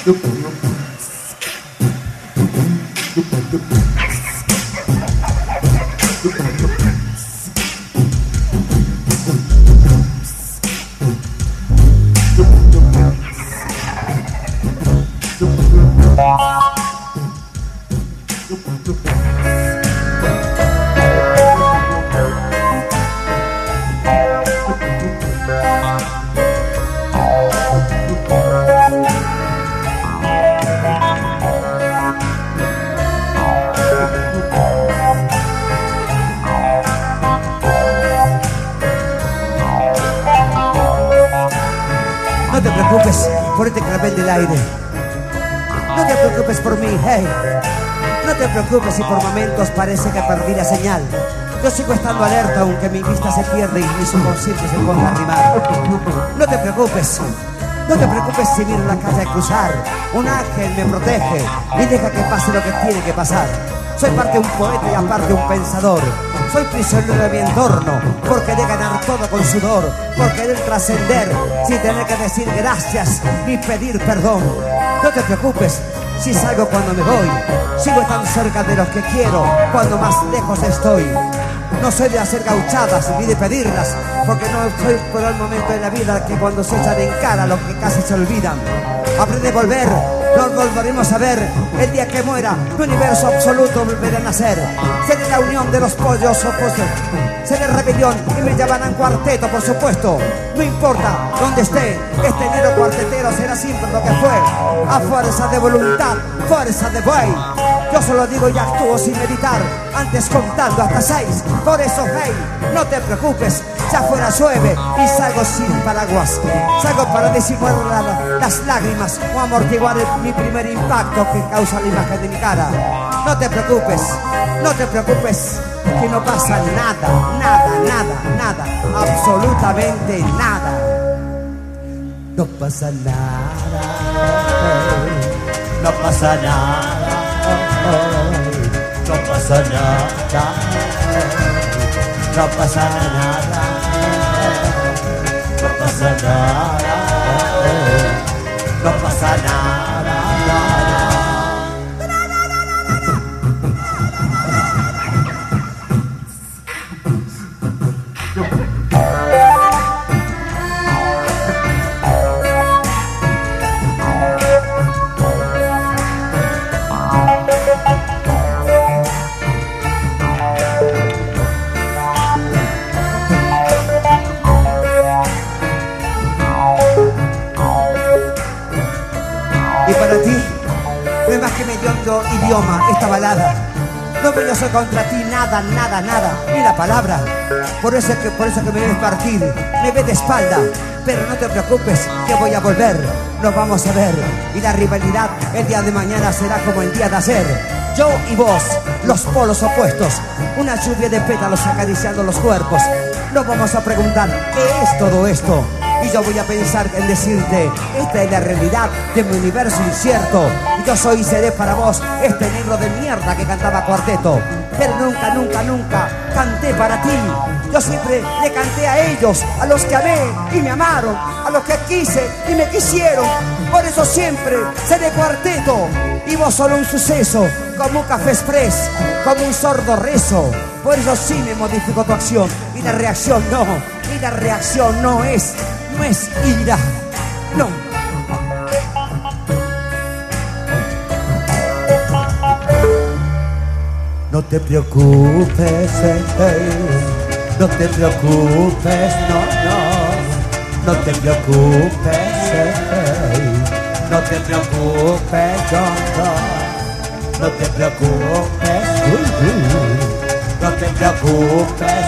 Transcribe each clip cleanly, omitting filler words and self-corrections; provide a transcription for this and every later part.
No te preocupes por este clavel del aire. No te preocupes por mí, hey. No te preocupes si por momentos parece que perdí la señal. Yo sigo estando alerta aunque mi vista se pierde y mi subconsciente se ponga a rimar. No te preocupes. No te preocupes si miro la calle a cruzar. Un ángel me protege y deja que pase lo que tiene que pasar. Soy parte de un poeta y aparte un pensador. Soy prisionero de mi entorno, porque de ganar todo con sudor, por querer trascender sin tener que decir gracias ni pedir perdón. No te preocupes si salgo cuando me voy. Sigo tan cerca de los que quiero cuando más lejos estoy. No soy de hacer gauchadas ni de pedirlas, porque no soy por el momento en la vida que cuando se echan en cara lo que casi se olvidan. Aprende a volver, nos volveremos a ver. El día que muera, mi universo absoluto volverá a nacer. Seré la unión de los pollos opuestos. Seré rebelión y me llamarán cuarteto, por supuesto. No importa dónde esté, este negro cuartetero será siempre lo que fue. A fuerza de voluntad, fuerza de buey. Yo solo digo y actúo sin meditar, antes contando hasta 6. Por eso, hey, no te preocupes, si afuera llueve y salgo sin paraguas. Salgo para disimular las lágrimas o amortiguar mi primer impacto que causa la imagen de mi cara. No te preocupes, que no pasa nada, absolutamente nada. No pasa nada, no pasa nada. No pasa nada, no pasa nada, no pasa nada, no pasa nada. Y para ti, no es más que medio idioma esta balada. No me yo soy contra ti, nada, ni la palabra. Por eso que me ves partir, me ves de espalda. Pero no te preocupes, que voy a volver, nos vamos a ver. Y la rivalidad el día de mañana será como el día de ayer. Yo y vos, los polos opuestos, una lluvia de pétalos acariciando los cuerpos. Nos vamos a preguntar, ¿qué es todo esto? Y yo voy a pensar en decirte, esta es la realidad de mi universo incierto. Y yo soy y seré para vos este negro de mierda que cantaba cuarteto. Pero nunca canté para ti. Yo siempre le canté a ellos, a los que amé y me amaron, a los que quise y me quisieron. Por eso siempre seré cuarteto y vos solo un suceso, como un café express, como un sordo rezo. Por eso sí me modifico tu acción y la reacción no es ira, no. No te preocupes, no te preocupes, no te preocupes, no te preocupes, no te preocupes, no te preocupes.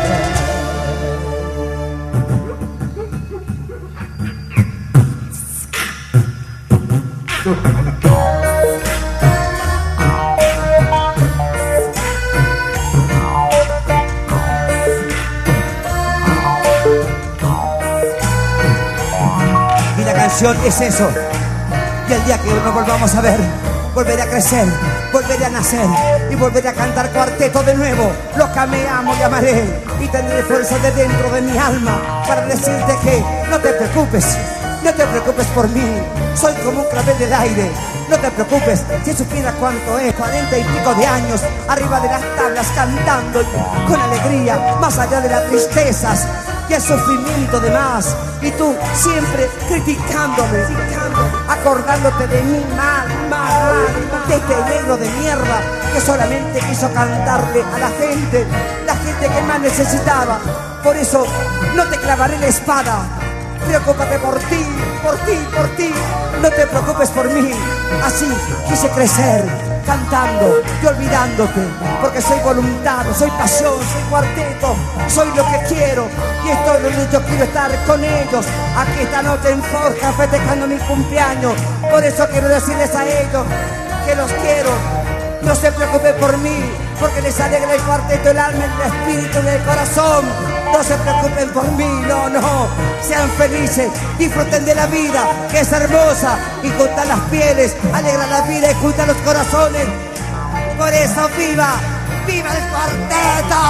Y la canción es eso. Y el día que nos volvamos a ver, volveré a crecer, volveré a nacer y volveré a cantar cuarteto de nuevo. Lo que me amo y amaré, y tendré fuerza de dentro de mi alma para decirte que no te preocupes, No te preocupes por mí, soy como un clavel del aire. No te preocupes, si supiera cuánto es, 40 y pico de años, arriba de las tablas cantando con alegría, más allá de las tristezas y el sufrimiento de más. Y tú siempre criticándome, acordándote de mí mal, de este negro de mierda que solamente quiso cantarle a la gente que más necesitaba. Por eso no te clavaré la espada. Preocúpate por ti, por ti, por ti. No te preocupes por mí. Así quise crecer, cantando y olvidándote. Porque soy voluntad, soy pasión, soy cuarteto. Soy lo que quiero y estoy donde yo quiero estar con ellos. Aquí esta noche en Forja festejando mi cumpleaños. Por eso quiero decirles a ellos que los quiero. No se preocupen por mí, porque les alegra el cuarteto, el alma, el espíritu y el corazón. No se preocupen por mí, no, no. Sean felices, disfruten de la vida, que es hermosa. Y juntan las pieles, alegra la vida y juntan los corazones. Por eso viva, viva el cuarteto.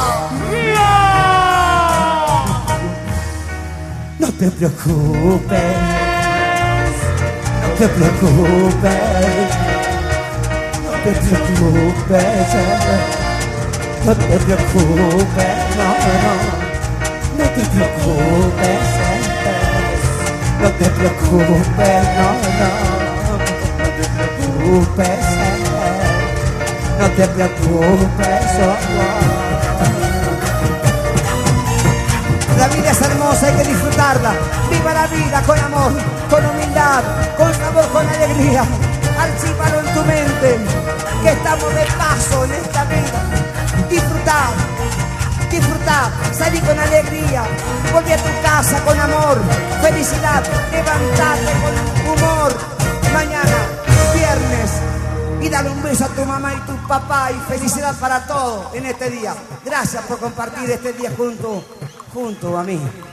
¡Viva! No te preocupes, no te preocupes. No te preocupes, no te preocupes, no te preocupes, no te preocupes, no te preocupes. La vida es hermosa, hay que disfrutarla. Viva la vida con amor, con humildad, con sabor, con alegría. Archívalo en tu mente, que estamos de paso en esta vida. Disfrutar, disfrutar, salí con alegría, volví a tu casa con amor, felicidad, levantarte con humor. Mañana, viernes, y dale un beso a tu mamá y tu papá y felicidad para todos en este día. Gracias por compartir este día junto a mí.